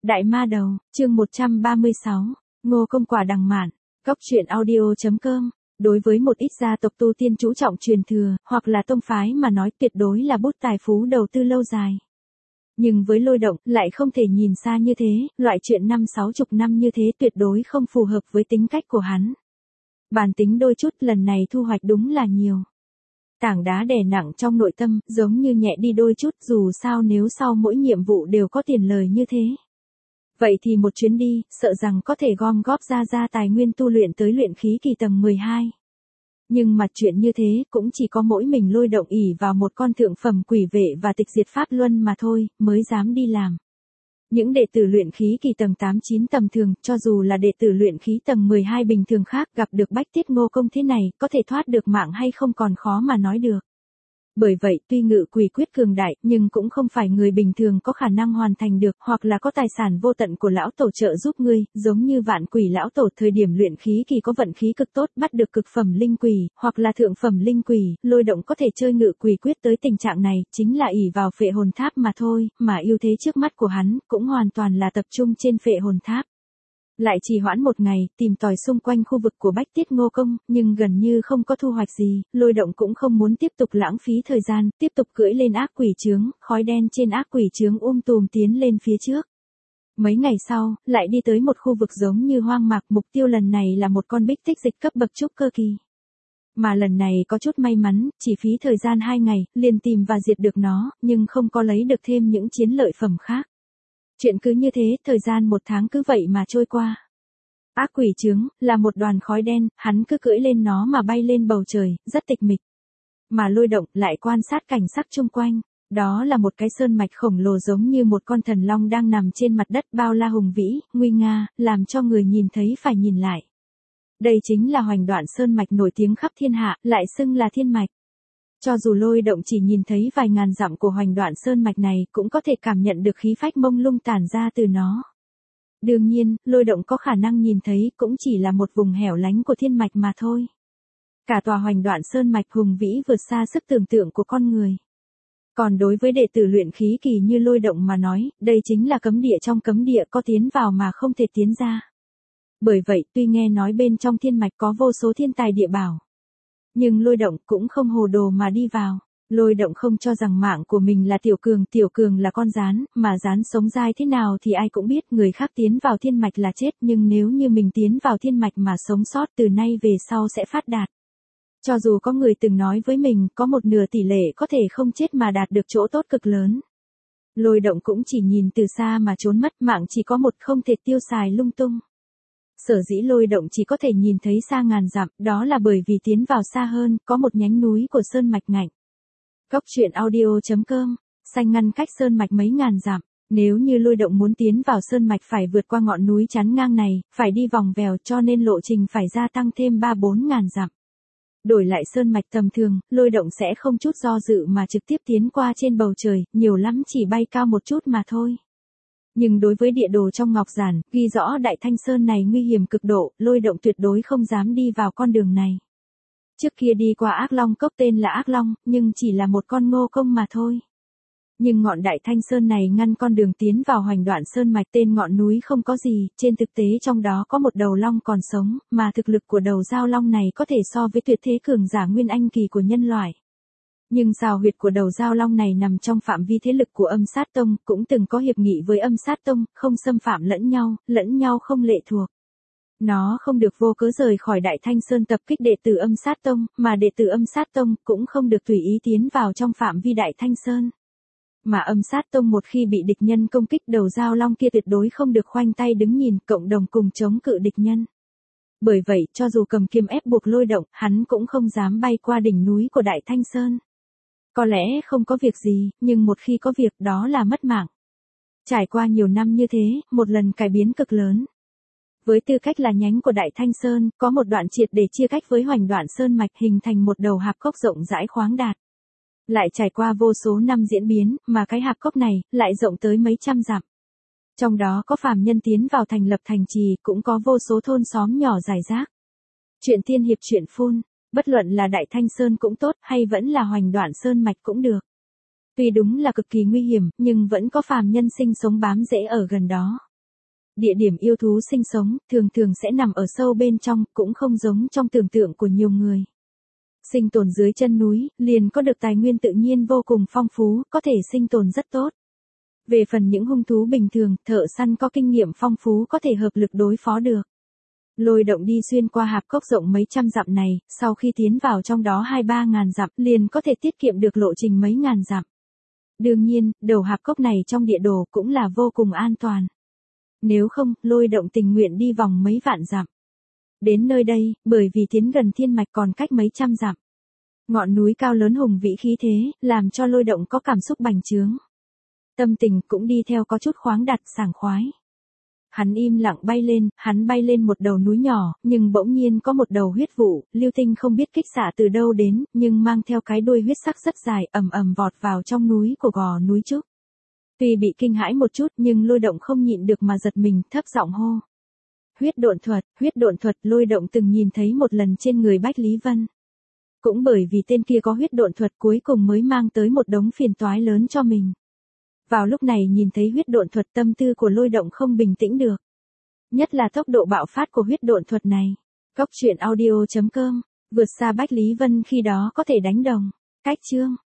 Đại ma đầu, chương 136, Ngô Công quả đằng mạn, góc truyện audio.com. Đối với một ít gia tộc tu tiên chú trọng truyền thừa, hoặc là tông phái mà nói tuyệt đối là bút tài phú đầu tư lâu dài. Nhưng với Lôi Động, lại không thể nhìn xa như thế, loại chuyện 50-60 năm như thế tuyệt đối không phù hợp với tính cách của hắn. Bản tính đôi chút lần này thu hoạch đúng là nhiều. Tảng đá đè nặng trong nội tâm, giống như nhẹ đi đôi chút, dù sao nếu sau mỗi nhiệm vụ đều có tiền lời như thế. Vậy thì một chuyến đi, sợ rằng có thể gom góp ra tài nguyên tu luyện tới luyện khí kỳ tầng 12. Nhưng mà chuyện như thế cũng chỉ có mỗi mình Lôi Động ỷ vào một con thượng phẩm quỷ vệ và tịch diệt pháp luân mà thôi, mới dám đi làm. Những đệ tử luyện khí kỳ tầng 8-9 tầm thường, cho dù là đệ tử luyện khí tầng 12 bình thường khác gặp được Bách Tiết Ngô Công thế này, có thể thoát được mạng hay không còn khó mà nói được. Bởi vậy tuy ngự quỷ quyết cường đại, nhưng cũng không phải người bình thường có khả năng hoàn thành được, hoặc là có tài sản vô tận của lão tổ trợ giúp ngươi, giống như Vạn Quỷ lão tổ thời điểm luyện khí kỳ có vận khí cực tốt, bắt được cực phẩm linh quỷ, hoặc là thượng phẩm linh quỷ, Lôi Động có thể chơi ngự quỷ quyết tới tình trạng này, chính là ỷ vào phệ hồn tháp mà thôi, mà ưu thế trước mắt của hắn cũng hoàn toàn là tập trung trên phệ hồn tháp. Lại trì hoãn một ngày, tìm tòi xung quanh khu vực của Bách Tiết Ngô Công, nhưng gần như không có thu hoạch gì, Lôi Động cũng không muốn tiếp tục lãng phí thời gian, tiếp tục cưỡi lên ác quỷ chướng, khói đen trên ác quỷ chướng tùm tiến lên phía trước. Mấy ngày sau, lại đi tới một khu vực giống như hoang mạc, mục tiêu lần này là một con bích tích dịch cấp bậc trúc cơ kỳ. Mà lần này có chút may mắn, chỉ phí thời gian 2 ngày, liền tìm và diệt được nó, nhưng không có lấy được thêm những chiến lợi phẩm khác. Chuyện cứ như thế, thời gian 1 tháng cứ vậy mà trôi qua. Ác quỷ chướng, là một đoàn khói đen, hắn cứ cưỡi lên nó mà bay lên bầu trời, rất tịch mịch. Mà Lôi Động lại quan sát cảnh sắc chung quanh. Đó là một cái sơn mạch khổng lồ giống như một con thần long đang nằm trên mặt đất bao la hùng vĩ, nguy nga, làm cho người nhìn thấy phải nhìn lại. Đây chính là Hoành Đoạn Sơn mạch nổi tiếng khắp thiên hạ, lại xưng là thiên mạch. Cho dù Lôi Động chỉ nhìn thấy vài ngàn dặm của Hoành Đoạn Sơn mạch này, cũng có thể cảm nhận được khí phách mông lung tản ra từ nó. Đương nhiên, Lôi Động có khả năng nhìn thấy cũng chỉ là một vùng hẻo lánh của thiên mạch mà thôi. Cả tòa Hoành Đoạn Sơn mạch hùng vĩ vượt xa sức tưởng tượng của con người. Còn đối với đệ tử luyện khí kỳ như Lôi Động mà nói, đây chính là cấm địa trong cấm địa, có tiến vào mà không thể tiến ra. Bởi vậy, tuy nghe nói bên trong thiên mạch có vô số thiên tài địa bảo, nhưng Lôi Động cũng không hồ đồ mà đi vào. Lôi Động không cho rằng mạng của mình là tiểu cường là con gián, mà gián sống dai thế nào thì ai cũng biết, người khác tiến vào thiên mạch là chết, nhưng nếu như mình tiến vào thiên mạch mà sống sót từ nay về sau sẽ phát đạt. Cho dù có người từng nói với mình, có 1/2 tỷ lệ có thể không chết mà đạt được chỗ tốt cực lớn. Lôi Động cũng chỉ nhìn từ xa mà trốn mất, mạng chỉ có một, không thể tiêu xài lung tung. Sở dĩ Lôi Động chỉ có thể nhìn thấy xa ngàn dặm, đó là bởi vì tiến vào xa hơn, có một nhánh núi của sơn mạch ngạnh. Góc truyện audio.com, xanh ngăn cách sơn mạch mấy ngàn dặm. Nếu như Lôi Động muốn tiến vào sơn mạch phải vượt qua ngọn núi chắn ngang này, phải đi vòng vèo, cho nên lộ trình phải gia tăng thêm 3-4 ngàn dặm. Đổi lại sơn mạch tầm thường, Lôi Động sẽ không chút do dự mà trực tiếp tiến qua trên bầu trời, nhiều lắm chỉ bay cao một chút mà thôi. Nhưng đối với địa đồ trong ngọc giản, ghi rõ Đại Thanh Sơn này nguy hiểm cực độ, Lôi Động tuyệt đối không dám đi vào con đường này. Trước kia đi qua Ác Long Cốc tên là Ác Long, nhưng chỉ là một con Ngô Công mà thôi. Nhưng ngọn Đại Thanh Sơn này ngăn con đường tiến vào Hoành Đoạn Sơn mạch, tên ngọn núi không có gì, trên thực tế trong đó có một đầu long còn sống, mà thực lực của đầu giao long này có thể so với tuyệt thế cường giả nguyên anh kỳ của nhân loại. Nhưng xào huyệt của đầu giao long này nằm trong phạm vi thế lực của Âm Sát Tông, cũng từng có hiệp nghị với Âm Sát Tông, không xâm phạm lẫn nhau không lệ thuộc. Nó không được vô cớ rời khỏi Đại Thanh Sơn tập kích đệ tử Âm Sát Tông, mà đệ tử Âm Sát Tông cũng không được tùy ý tiến vào trong phạm vi Đại Thanh Sơn. Mà Âm Sát Tông một khi bị địch nhân công kích, đầu giao long kia tuyệt đối không được khoanh tay đứng nhìn, cộng đồng cùng chống cự địch nhân. Bởi vậy, cho dù cầm kiếm ép buộc Lôi Động, hắn cũng không dám bay qua đỉnh núi của Đại Thanh Sơn. Có lẽ không có việc gì, nhưng một khi có việc đó là mất mạng. Trải qua nhiều năm như thế, một lần cải biến cực lớn. Với tư cách là nhánh của Đại Thanh Sơn, có một đoạn triệt để chia cách với Hoành Đoạn Sơn mạch, hình thành một đầu hạp cốc rộng rãi khoáng đạt. Lại trải qua vô số năm diễn biến, mà cái hạp cốc này lại rộng tới mấy trăm dặm. Trong đó có phàm nhân tiến vào thành lập thành trì, cũng có vô số thôn xóm nhỏ rải rác. Chuyện tiên hiệp chuyện phun, bất luận là Đại Thanh Sơn cũng tốt, hay vẫn là Hoành Đoạn Sơn mạch cũng được. Tuy đúng là cực kỳ nguy hiểm, nhưng vẫn có phàm nhân sinh sống bám rễ ở gần đó. Địa điểm yêu thú sinh sống, thường thường sẽ nằm ở sâu bên trong, cũng không giống trong tưởng tượng của nhiều người. Sinh tồn dưới chân núi, liền có được tài nguyên tự nhiên vô cùng phong phú, có thể sinh tồn rất tốt. Về phần những hung thú bình thường, thợ săn có kinh nghiệm phong phú có thể hợp lực đối phó được. Lôi động đi xuyên qua hạp cốc rộng mấy trăm dặm này, sau khi tiến vào trong đó 2-3 ngàn dặm, liền có thể tiết kiệm được lộ trình mấy ngàn dặm. Đương nhiên, đầu hạp cốc này trong địa đồ cũng là vô cùng an toàn. Nếu không, lôi động tình nguyện đi vòng mấy vạn dặm. Đến nơi đây, bởi vì tiến gần thiên mạch còn cách mấy trăm dặm. Ngọn núi cao lớn hùng vĩ khí thế, làm cho lôi động có cảm xúc bành trướng. Tâm tình cũng đi theo có chút khoáng đạt, sảng khoái. Hắn im lặng bay lên một đầu núi nhỏ, nhưng bỗng nhiên có một đầu huyết vụ, lưu tinh không biết kích xạ từ đâu đến, nhưng mang theo cái đuôi huyết sắc rất dài, ầm ầm vọt vào trong núi của gò núi trúc. Tuy bị kinh hãi một chút nhưng lôi động không nhịn được mà giật mình, thấp giọng hô. Huyết độn thuật, lôi động từng nhìn thấy một lần trên người Bách Lý Vân. Cũng bởi vì tên kia có huyết độn thuật cuối cùng mới mang tới một đống phiền toái lớn cho mình. Vào lúc này nhìn thấy huyết độn thuật tâm tư của lôi động không bình tĩnh được. Nhất là tốc độ bạo phát của huyết độn thuật này. Cốc truyện audio.com, vượt xa Bách Lý Vân khi đó có thể đánh đồng. Cách chương.